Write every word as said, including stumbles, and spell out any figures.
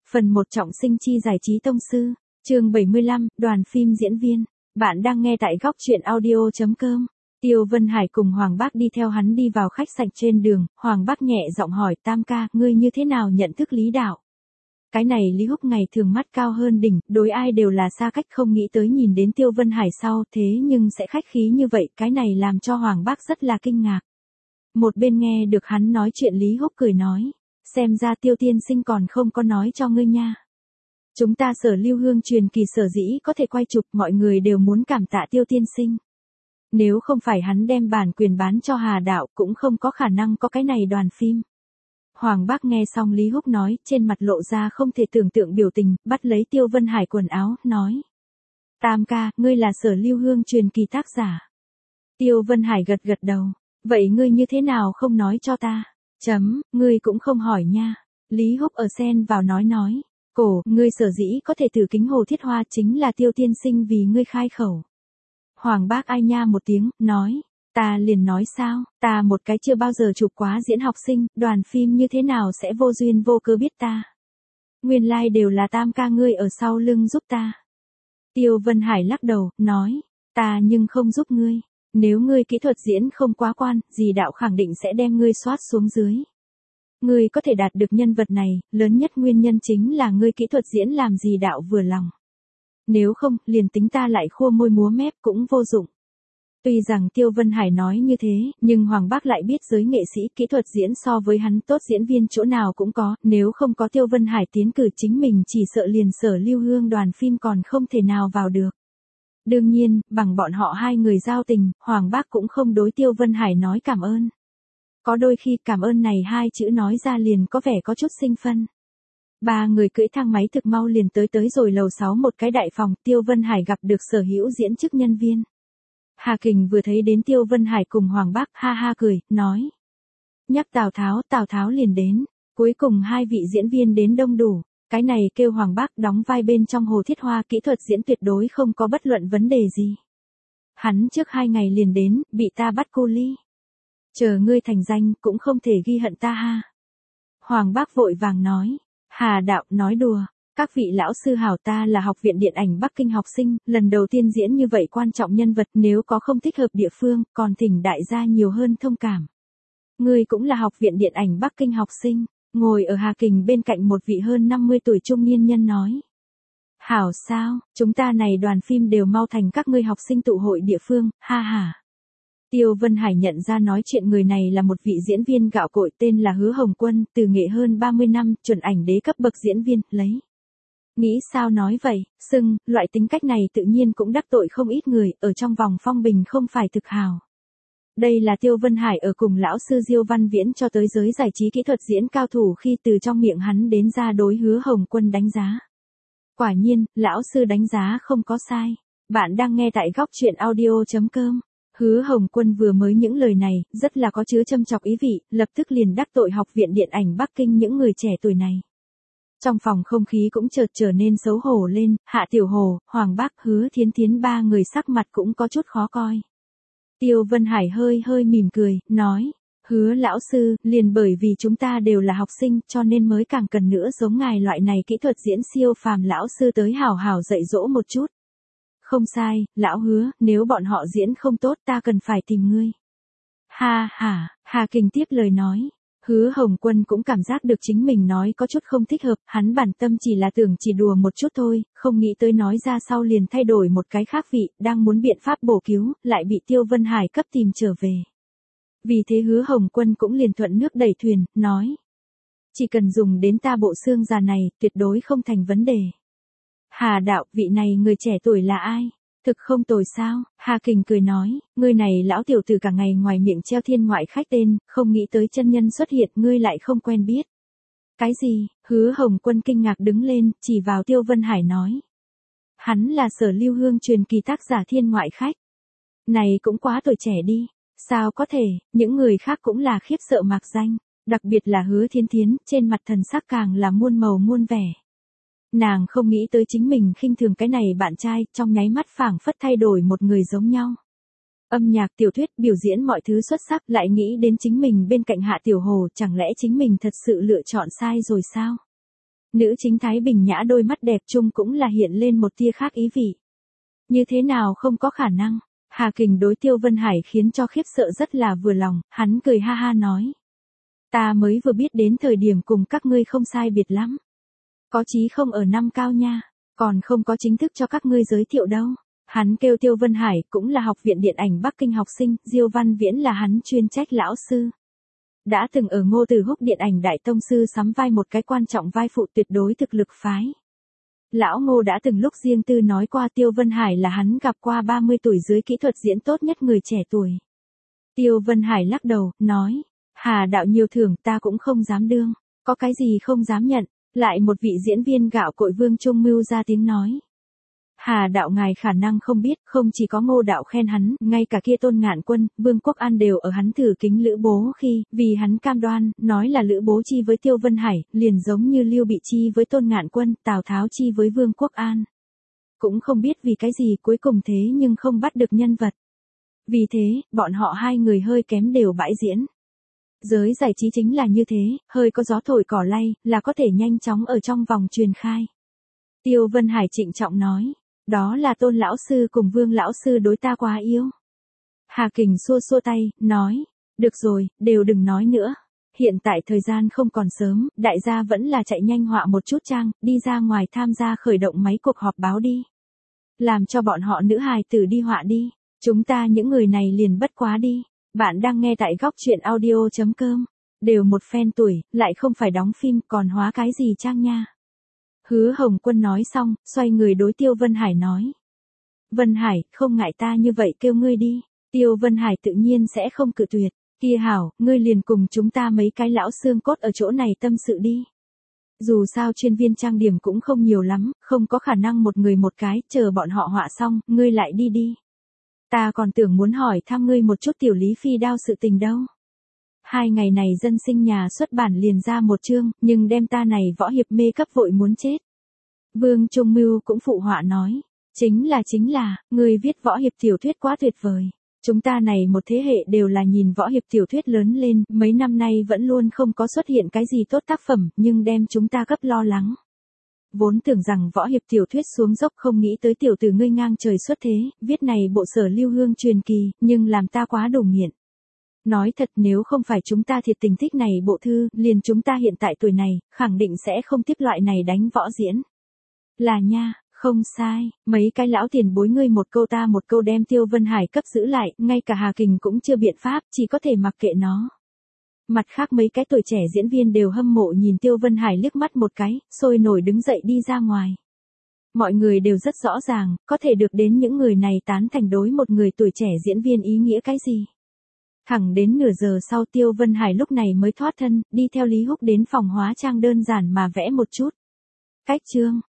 Phần một trọng sinh chi giải trí tông sư, chương bảy mươi lăm, đoàn phim diễn viên. Bạn đang nghe tại góc truyện audio chấm com. Tiêu Vân Hải cùng Hoàng Bác đi theo hắn đi vào khách sạn trên đường, Hoàng Bác nhẹ giọng hỏi Tam ca, ngươi như thế nào nhận thức Lý Đạo? Cái này Lý Húc ngày thường mắt cao hơn đỉnh, đối ai đều là xa cách, không nghĩ tới nhìn đến Tiêu Vân Hải sau, thế nhưng sẽ khách khí như vậy, cái này làm cho Hoàng Bác rất là kinh ngạc. Một bên nghe được hắn nói chuyện Lý Húc cười nói, xem ra Tiêu tiên sinh còn không có nói cho ngươi nha. Chúng ta Sở Lưu Hương truyền kỳ sở dĩ có thể quay chụp, mọi người đều muốn cảm tạ Tiêu tiên sinh. Nếu không phải hắn đem bản quyền bán cho Hà Đạo cũng không có khả năng có cái này đoàn phim. Hoàng Bác nghe xong Lý Húc nói, trên mặt lộ ra không thể tưởng tượng biểu tình, bắt lấy Tiêu Vân Hải quần áo, nói. Tam ca, ngươi là Sở Lưu Hương truyền kỳ tác giả. Tiêu Vân Hải gật gật đầu, vậy ngươi như thế nào không nói cho ta? Chấm, ngươi cũng không hỏi nha. Lý Húc ở xen vào nói nói, cổ, ngươi sở dĩ có thể từ kính Hồ Thiết Hoa chính là Tiêu tiên sinh vì ngươi khai khẩu. Hoàng Bác ai nha một tiếng, nói, ta liền nói sao, ta một cái chưa bao giờ chụp quá diễn học sinh, đoàn phim như thế nào sẽ vô duyên vô cớ biết ta. Nguyên lai like đều là Tam ca ngươi ở sau lưng giúp ta. Tiêu Vân Hải lắc đầu, nói, ta nhưng không giúp ngươi. Nếu ngươi kỹ thuật diễn không quá quan, dì Đạo khẳng định sẽ đem ngươi soát xuống dưới. Ngươi có thể đạt được nhân vật này, lớn nhất nguyên nhân chính là ngươi kỹ thuật diễn làm dì Đạo vừa lòng. Nếu không, liền tính ta lại khua môi múa mép cũng vô dụng. Tuy rằng Tiêu Vân Hải nói như thế, nhưng Hoàng Bác lại biết giới nghệ sĩ kỹ thuật diễn so với hắn tốt diễn viên chỗ nào cũng có, nếu không có Tiêu Vân Hải tiến cử chính mình chỉ sợ liền Sở Lưu Hương đoàn phim còn không thể nào vào được. Đương nhiên, bằng bọn họ hai người giao tình, Hoàng Bác cũng không đối Tiêu Vân Hải nói cảm ơn. Có đôi khi cảm ơn này hai chữ nói ra liền có vẻ có chút sinh phân. Ba người cưỡi thang máy thực mau liền tới tới rồi lầu sáu một cái đại phòng, Tiêu Vân Hải gặp được sở hữu diễn chức nhân viên. Hà Kình vừa thấy đến Tiêu Vân Hải cùng Hoàng Bác, ha ha cười, nói. Nhắc Tào Tháo, Tào Tháo liền đến, cuối cùng hai vị diễn viên đến đông đủ. Cái này kêu Hoàng Bác đóng vai bên trong Hồ Thiết Hoa, kỹ thuật diễn tuyệt đối không có bất luận vấn đề gì. Hắn trước hai ngày liền đến, bị ta bắt cu ly. Chờ ngươi thành danh cũng không thể ghi hận ta ha. Hoàng Bác vội vàng nói, Hà Đạo nói đùa, các vị lão sư hảo, ta là học viện điện ảnh Bắc Kinh học sinh, lần đầu tiên diễn như vậy quan trọng nhân vật, nếu có không thích hợp địa phương, còn thỉnh đại gia nhiều hơn thông cảm. Ngươi cũng là học viện điện ảnh Bắc Kinh học sinh. Ngồi ở Hà Kình bên cạnh một vị hơn năm mươi tuổi trung niên nhân nói. Hảo sao, chúng ta này đoàn phim đều mau thành các ngươi học sinh tụ hội địa phương, ha ha. Tiêu Vân Hải nhận ra nói chuyện người này là một vị diễn viên gạo cội tên là Hứa Hồng Quân, từ nghệ hơn ba mươi năm, chuẩn ảnh đế cấp bậc diễn viên, lấy. Nghĩ sao nói vậy, sưng, loại tính cách này tự nhiên cũng đắc tội không ít người, ở trong vòng phong bình không phải thực hào. Đây là Tiêu Vân Hải ở cùng lão sư Diêu Văn Viễn cho tới giới giải trí kỹ thuật diễn cao thủ khi từ trong miệng hắn đến ra đối Hứa Hồng Quân đánh giá. Quả nhiên, lão sư đánh giá không có sai. Bạn đang nghe tại góc truyện audio chấm com. Hứa Hồng Quân vừa mới những lời này, rất là có chứa châm chọc ý vị, lập tức liền đắc tội học viện điện ảnh Bắc Kinh những người trẻ tuổi này. Trong phòng không khí cũng chợt trở nên xấu hổ lên, Hạ Tiểu Hồ, Hoàng Bác, Hứa Thiến Thiến ba người sắc mặt cũng có chút khó coi. Tiêu Vân Hải hơi hơi mỉm cười, nói, Hứa lão sư, liền bởi vì chúng ta đều là học sinh cho nên mới càng cần nữa giống ngài loại này kỹ thuật diễn siêu phàm lão sư tới hào hào dạy dỗ một chút. Không sai, lão Hứa, nếu bọn họ diễn không tốt ta cần phải tìm ngươi. Ha ha, Hà Kình tiếp lời nói. Hứa Hồng Quân cũng cảm giác được chính mình nói có chút không thích hợp, hắn bản tâm chỉ là tưởng chỉ đùa một chút thôi, không nghĩ tới nói ra sau liền thay đổi một cái khác vị, đang muốn biện pháp bổ cứu, lại bị Tiêu Vân Hải cấp tìm trở về. Vì thế Hứa Hồng Quân cũng liền thuận nước đẩy thuyền, nói. Chỉ cần dùng đến ta bộ xương già này, tuyệt đối không thành vấn đề. Hà Đạo, vị này người trẻ tuổi là ai? Thực không tồi sao, Hà Kình cười nói, ngươi này lão tiểu tử cả ngày ngoài miệng treo thiên ngoại khách tên, không nghĩ tới chân nhân xuất hiện ngươi lại không quen biết. Cái gì, Hứa Hồng Quân kinh ngạc đứng lên, chỉ vào Tiêu Vân Hải nói. Hắn là Sở Lưu Hương truyền kỳ tác giả thiên ngoại khách. Này cũng quá tuổi trẻ đi, sao có thể, những người khác cũng là khiếp sợ mạc danh, đặc biệt là Hứa Thiến Thiến, trên mặt thần sắc càng là muôn màu muôn vẻ. Nàng không nghĩ tới chính mình khinh thường cái này bạn trai, trong nháy mắt phảng phất thay đổi một người giống nhau. Âm nhạc, tiểu thuyết, biểu diễn mọi thứ xuất sắc, lại nghĩ đến chính mình bên cạnh Hạ Tiểu Hồ, chẳng lẽ chính mình thật sự lựa chọn sai rồi sao? Nữ chính Thái Bình Nhã đôi mắt đẹp chung cũng là hiện lên một tia khác ý vị. Như thế nào không có khả năng? Hà Kình đối Tiêu Vân Hải khiến cho khiếp sợ rất là vừa lòng, hắn cười ha ha nói. Ta mới vừa biết đến thời điểm cùng các ngươi không sai biệt lắm. Có chí không ở năm cao nha, còn không có chính thức cho các ngươi giới thiệu đâu. Hắn kêu Tiêu Vân Hải cũng là học viện điện ảnh Bắc Kinh học sinh, Diêu Văn Viễn là hắn chuyên trách lão sư. Đã từng ở Ngô Từ Húc điện ảnh Đại Tông Sư sắm vai một cái quan trọng vai phụ tuyệt đối thực lực phái. Lão Ngô đã từng lúc riêng tư nói qua Tiêu Vân Hải là hắn gặp qua ba mươi tuổi dưới kỹ thuật diễn tốt nhất người trẻ tuổi. Tiêu Vân Hải lắc đầu, nói, Hà đạo nhiều thưởng ta cũng không dám đương, có cái gì không dám nhận, lại một vị diễn viên gạo cội Vương Trung Mưu ra tiếng nói. Hà đạo ngài khả năng không biết, không chỉ có Ngô đạo khen hắn, ngay cả kia Tôn Ngạn Quân, Vương Quốc An đều ở hắn thử kính Lữ Bố khi, vì hắn cam đoan, nói là Lữ Bố chi với Tiêu Vân Hải, liền giống như Lưu Bị chi với Tôn Ngạn Quân, Tào Tháo chi với Vương Quốc An. Cũng không biết vì cái gì cuối cùng thế nhưng không bắt được nhân vật. Vì thế, bọn họ hai người hơi kém đều bãi diễn. Giới giải trí chính là như thế, hơi có gió thổi cỏ lay, là có thể nhanh chóng ở trong vòng truyền khai. Tiêu Vân Hải trịnh trọng nói. Đó là Tôn lão sư cùng Vương lão sư đối ta quá yêu. Hà Kình xua xua tay, nói, được rồi, đều đừng nói nữa. Hiện tại thời gian không còn sớm, đại gia vẫn là chạy nhanh họa một chút trang, đi ra ngoài tham gia khởi động mấy cuộc họp báo đi. Làm cho bọn họ nữ hài tử đi họa đi, chúng ta những người này liền bất quá đi. Bạn đang nghe tại góc truyện audio chấm com, đều một phen tuổi, lại không phải đóng phim, còn hóa cái gì trang nha. Hứa Hồng Quân nói xong, xoay người đối Tiêu Vân Hải nói. Vân Hải, không ngại ta như vậy kêu ngươi đi. Tiêu Vân Hải tự nhiên sẽ không cự tuyệt. Kia hảo, ngươi liền cùng chúng ta mấy cái lão xương cốt ở chỗ này tâm sự đi. Dù sao chuyên viên trang điểm cũng không nhiều lắm, không có khả năng một người một cái, chờ bọn họ họa xong, ngươi lại đi đi. Ta còn tưởng muốn hỏi thăm ngươi một chút tiểu lý phi đao sự tình đâu. Hai ngày này dân sinh nhà xuất bản liền ra một chương, nhưng đem ta này võ hiệp mê cấp vội muốn chết. Vương Trung Mưu cũng phụ họa nói, chính là chính là, người viết võ hiệp tiểu thuyết quá tuyệt vời. Chúng ta này một thế hệ đều là nhìn võ hiệp tiểu thuyết lớn lên, mấy năm nay vẫn luôn không có xuất hiện cái gì tốt tác phẩm, nhưng đem chúng ta cấp lo lắng. Vốn tưởng rằng võ hiệp tiểu thuyết xuống dốc không nghĩ tới tiểu tử ngươi ngang trời xuất thế, viết này bộ Sở Lưu Hương truyền kỳ, nhưng làm ta quá đủ nghiện. Nói thật nếu không phải chúng ta thiệt tình thích này bộ thư, liền chúng ta hiện tại tuổi này, khẳng định sẽ không tiếp loại này đánh võ diễn. Là nha, không sai, mấy cái lão tiền bối ngươi một câu ta một câu đem Tiêu Vân Hải cấp giữ lại, ngay cả Hà Kình cũng chưa biện pháp, chỉ có thể mặc kệ nó. Mặt khác mấy cái tuổi trẻ diễn viên đều hâm mộ nhìn Tiêu Vân Hải liếc mắt một cái, sôi nổi đứng dậy đi ra ngoài. Mọi người đều rất rõ ràng, có thể được đến những người này tán thành đối một người tuổi trẻ diễn viên ý nghĩa cái gì. Thẳng đến nửa giờ sau Tiêu Vân Hải lúc này mới thoát thân, đi theo Lý Húc đến phòng hóa trang đơn giản mà vẽ một chút. Cách chương,